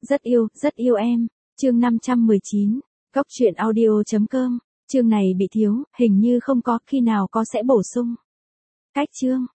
rất yêu em. Chương 519. Góc truyện audio.com. Chương này bị thiếu, hình như không có, khi nào có sẽ bổ sung. Cách chương.